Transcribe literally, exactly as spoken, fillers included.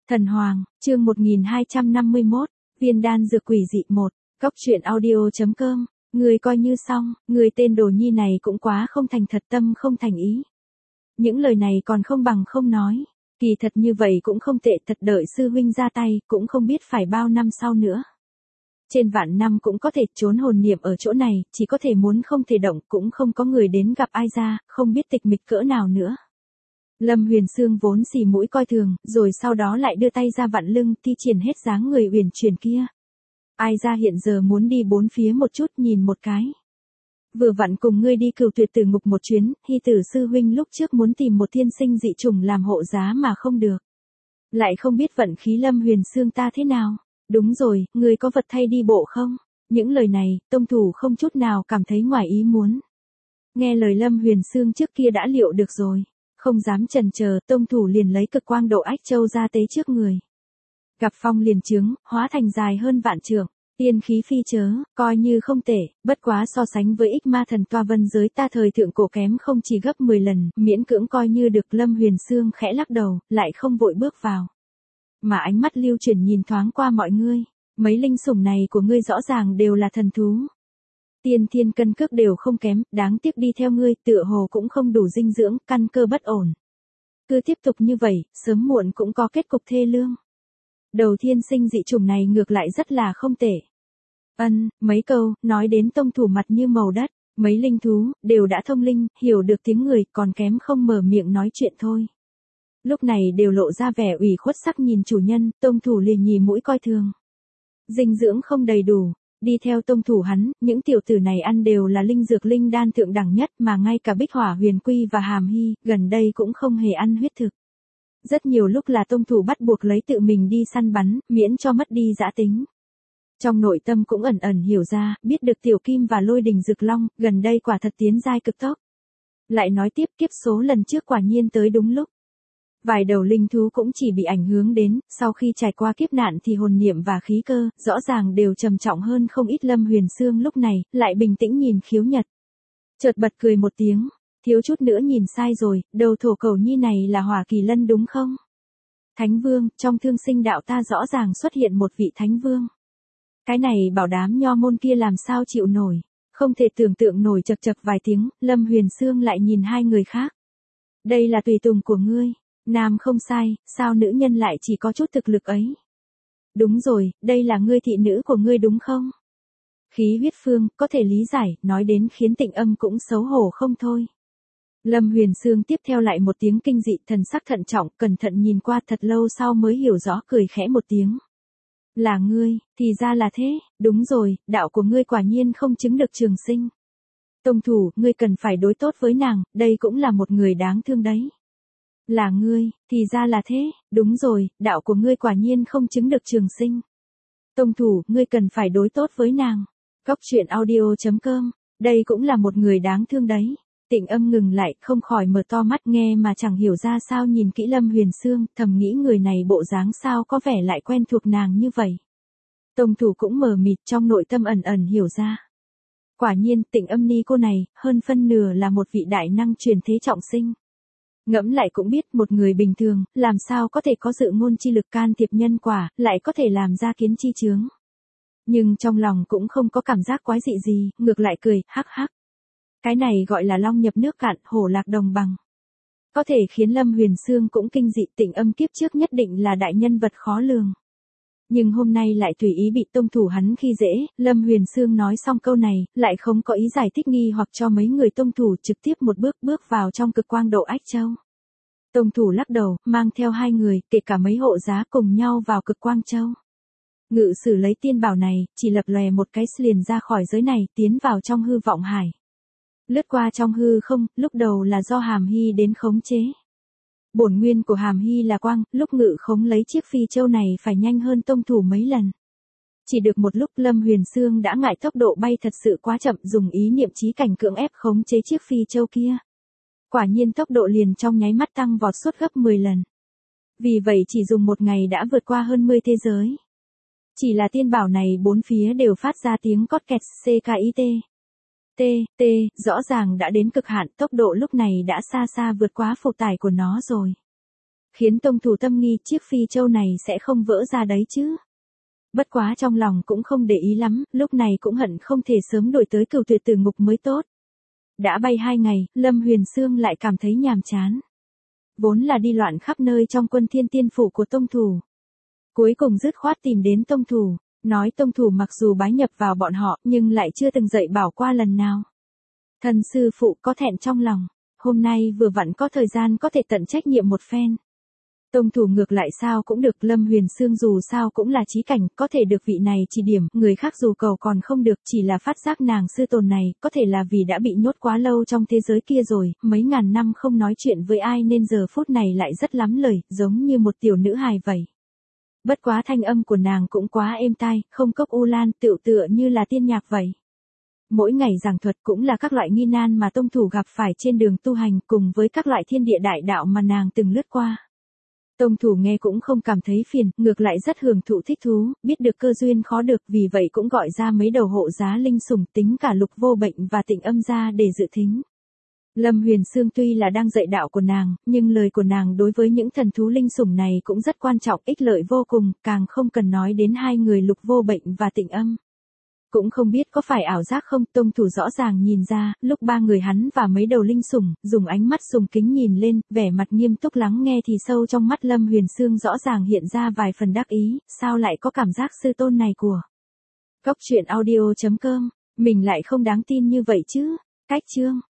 Thần Hoàng, chương một nghìn hai trăm năm mươi mốt, viên đan dược quỷ dị một, cóc truyện audio.com, người coi như xong, người tên đồ nhi này cũng quá không thành thật tâm không thành ý. Những lời này còn không bằng không nói, kỳ thật như vậy cũng không tệ, thật đợi sư huynh ra tay, cũng không biết phải bao năm sau nữa. Trên vạn năm cũng có thể trốn hồn niệm ở chỗ này, chỉ có thể muốn không thể động, cũng không có người đến gặp ai ra, không biết tịch mịch cỡ nào nữa. Lâm Huyền Sương vốn xì mũi coi thường, rồi sau đó lại đưa tay ra vặn lưng, thi triển hết dáng người uyển chuyển kia. Ai ra hiện giờ muốn đi bốn phía một chút nhìn một cái. Vừa vặn cùng ngươi đi Cửu Tuyệt Tử Ngục một chuyến, Hy Tử sư huynh lúc trước muốn tìm một thiên sinh dị chủng làm hộ giá mà không được. Lại không biết vận khí Lâm Huyền Sương ta thế nào. Đúng rồi, ngươi có vật thay đi bộ không? Những lời này, tông thủ không chút nào cảm thấy ngoài ý muốn. Nghe lời Lâm Huyền Sương trước kia đã liệu được rồi. Không dám chần chờ, tông thủ liền lấy cực quang độ ách châu ra tế trước người. Gặp phong liền trướng, hóa thành dài hơn vạn trượng, tiên khí phi chớ, coi như không tệ, bất quá so sánh với ích ma thần toa vân giới ta thời thượng cổ kém không chỉ gấp mười lần, miễn cưỡng coi như được. Lâm Huyền Sương khẽ lắc đầu, lại không vội bước vào. Mà ánh mắt lưu chuyển nhìn thoáng qua mọi người, mấy linh sủng này của ngươi rõ ràng đều là thần thú. Tiên thiên cân cước đều không kém, đáng tiếc đi theo ngươi tựa hồ cũng không đủ dinh dưỡng, căn cơ bất ổn. Cứ tiếp tục như vậy, sớm muộn cũng có kết cục thê lương. Đầu thiên sinh dị chủng này ngược lại rất là không tệ. Ân, mấy câu, nói đến tông thủ mặt như màu đất, mấy linh thú, đều đã thông linh, hiểu được tiếng người, còn kém không mở miệng nói chuyện thôi. Lúc này đều lộ ra vẻ ủy khuất sắc nhìn chủ nhân, tông thủ liền nhì mũi coi thường. Dinh dưỡng không đầy đủ. Đi theo tông thủ hắn, những tiểu tử này ăn đều là linh dược linh đan thượng đẳng nhất mà ngay cả Bích Hỏa Huyền Quy và Hàm Hy, gần đây cũng không hề ăn huyết thực. Rất nhiều lúc là tông thủ bắt buộc lấy tự mình đi săn bắn, miễn cho mất đi dã tính. Trong nội tâm cũng ẩn ẩn hiểu ra, biết được tiểu kim và lôi đình rực long, gần đây quả thật tiến giai cực tốc. Lại nói tiếp kiếp số lần trước quả nhiên tới đúng lúc. Vài đầu linh thú cũng chỉ bị ảnh hưởng đến, sau khi trải qua kiếp nạn thì hồn niệm và khí cơ, rõ ràng đều trầm trọng hơn không ít. Lâm Huyền Sương lúc này, lại bình tĩnh nhìn Khiếu Nhật. Chợt bật cười một tiếng, thiếu chút nữa nhìn sai rồi, đầu thổ cầu nhi này là Hỏa Kỳ Lân đúng không? Thánh Vương, trong thương sinh đạo ta rõ ràng xuất hiện một vị Thánh Vương. Cái này bảo đám nho môn kia làm sao chịu nổi, không thể tưởng tượng nổi. Chật chật vài tiếng, Lâm Huyền Sương lại nhìn hai người khác. Đây là tùy tùng của ngươi. Nam không sai, sao nữ nhân lại chỉ có chút thực lực ấy? Đúng rồi, đây là ngươi thị nữ của ngươi đúng không? Khí huyết phương, có thể lý giải, nói đến khiến Tịnh Âm cũng xấu hổ không thôi. Lâm Huyền Sương tiếp theo lại một tiếng kinh dị, thần sắc thận trọng, cẩn thận nhìn qua thật lâu sau mới hiểu rõ, cười khẽ một tiếng. Là ngươi, thì ra là thế, đúng rồi, đạo của ngươi quả nhiên không chứng được trường sinh. Tông thủ, ngươi cần phải đối tốt với nàng, đây cũng là một người đáng thương đấy. Là ngươi, thì ra là thế, đúng rồi, đạo của ngươi quả nhiên không chứng được trường sinh. Tông thủ, ngươi cần phải đối tốt với nàng. Cóc truyện audio.com, đây cũng là một người đáng thương đấy. Tịnh Âm ngừng lại, không khỏi mở to mắt nghe mà chẳng hiểu ra sao nhìn kỹ Lâm Huyền Sương, thầm nghĩ người này bộ dáng sao có vẻ lại quen thuộc nàng như vậy. Tông thủ cũng mờ mịt, trong nội tâm ẩn ẩn hiểu ra. Quả nhiên, Tịnh Âm ni cô này, hơn phân nửa là một vị đại năng truyền thế trọng sinh. Ngẫm lại cũng biết một người bình thường, làm sao có thể có dự ngôn chi lực can thiệp nhân quả, lại có thể làm ra kiến chi chướng. Nhưng trong lòng cũng không có cảm giác quái dị gì, ngược lại cười, hắc hắc. Cái này gọi là long nhập nước cạn, hổ lạc đồng bằng. Có thể khiến Lâm Huyền Sương cũng kinh dị. Tịnh Âm kiếp trước nhất định là đại nhân vật khó lường. Nhưng hôm nay lại tùy ý bị tông thủ hắn khi dễ. Lâm Huyền Sương nói xong câu này, lại không có ý giải thích nghi hoặc cho mấy người tông thủ, trực tiếp một bước bước vào trong cực quang độ ách châu. Tông thủ lắc đầu, mang theo hai người, kể cả mấy hộ giá cùng nhau vào cực quang châu. Ngự sử lấy tiên bảo này, chỉ lập lòe một cái liền ra khỏi giới này, tiến vào trong hư vọng hải. Lướt qua trong hư không, lúc đầu là do Hàm Hy đến khống chế. Bổn nguyên của Hàm Hy là quang, lúc ngự khống lấy chiếc phi châu này phải nhanh hơn tông thủ mấy lần. Chỉ được một lúc Lâm Huyền Sương đã ngại tốc độ bay thật sự quá chậm, dùng ý niệm chí cảnh cưỡng ép khống chế chiếc phi châu kia. Quả nhiên tốc độ liền trong nháy mắt tăng vọt suốt gấp mười lần. Vì vậy chỉ dùng một ngày đã vượt qua hơn mười thế giới. Chỉ là tiên bảo này bốn phía đều phát ra tiếng cót kẹt ckit. T, T, rõ ràng đã đến cực hạn, tốc độ lúc này đã xa xa vượt quá phụ tải của nó rồi. khiến tông thủ tâm nghi chiếc phi châu này sẽ không vỡ ra đấy chứ. Bất quá trong lòng cũng không để ý lắm, lúc này cũng hận không thể sớm đổi tới Cửu Tuyệt Tử Ngục mới tốt. Đã bay hai ngày, Lâm Huyền Sương lại cảm thấy nhàm chán. Vốn là đi loạn khắp nơi trong quân thiên tiên phủ của tông thủ. Cuối cùng dứt khoát tìm đến tông thủ, nói tông thủ mặc dù bái nhập vào bọn họ nhưng lại chưa từng dạy bảo qua lần nào. Thần sư phụ có thẹn trong lòng, hôm nay vừa vặn có thời gian có thể tận trách nhiệm một phen. Tông thủ ngược lại sao cũng được, Lâm Huyền Sương dù sao cũng là chí cảnh, có thể được vị này chỉ điểm, người khác dù cầu còn không được, chỉ là phát giác nàng sư tồn này, có thể là vì đã bị nhốt quá lâu trong thế giới kia rồi, mấy ngàn năm không nói chuyện với ai nên giờ phút này lại rất lắm lời, giống như một tiểu nữ hài vậy. Bất quá thanh âm của nàng cũng quá êm tai, không cốc u lan, tựu tựa như là tiên nhạc vậy. Mỗi ngày giảng thuật cũng là các loại nghi nan mà tông thủ gặp phải trên đường tu hành cùng với các loại thiên địa đại đạo mà nàng từng lướt qua. Tông thủ nghe cũng không cảm thấy phiền, ngược lại rất hưởng thụ thích thú, biết được cơ duyên khó được, vì vậy cũng gọi ra mấy đầu hộ giá linh sủng, tính cả Lục Vô Bệnh và Tịnh Âm ra để dự thính. Lâm Huyền Sương tuy là đang dạy đạo của nàng, nhưng lời của nàng đối với những thần thú linh sủng này cũng rất quan trọng, ích lợi vô cùng, càng không cần nói đến hai người Lục Vô Bệnh và Tịnh Âm. Cũng không biết có phải ảo giác không, tông thủ rõ ràng nhìn ra, lúc ba người hắn và mấy đầu linh sủng, dùng ánh mắt sùng kính nhìn lên, vẻ mặt nghiêm túc lắng nghe thì sâu trong mắt Lâm Huyền Sương rõ ràng hiện ra vài phần đắc ý, sao lại có cảm giác sư tôn này của. Cốc truyện audio chấm com, mình lại không đáng tin như vậy chứ, cách chương.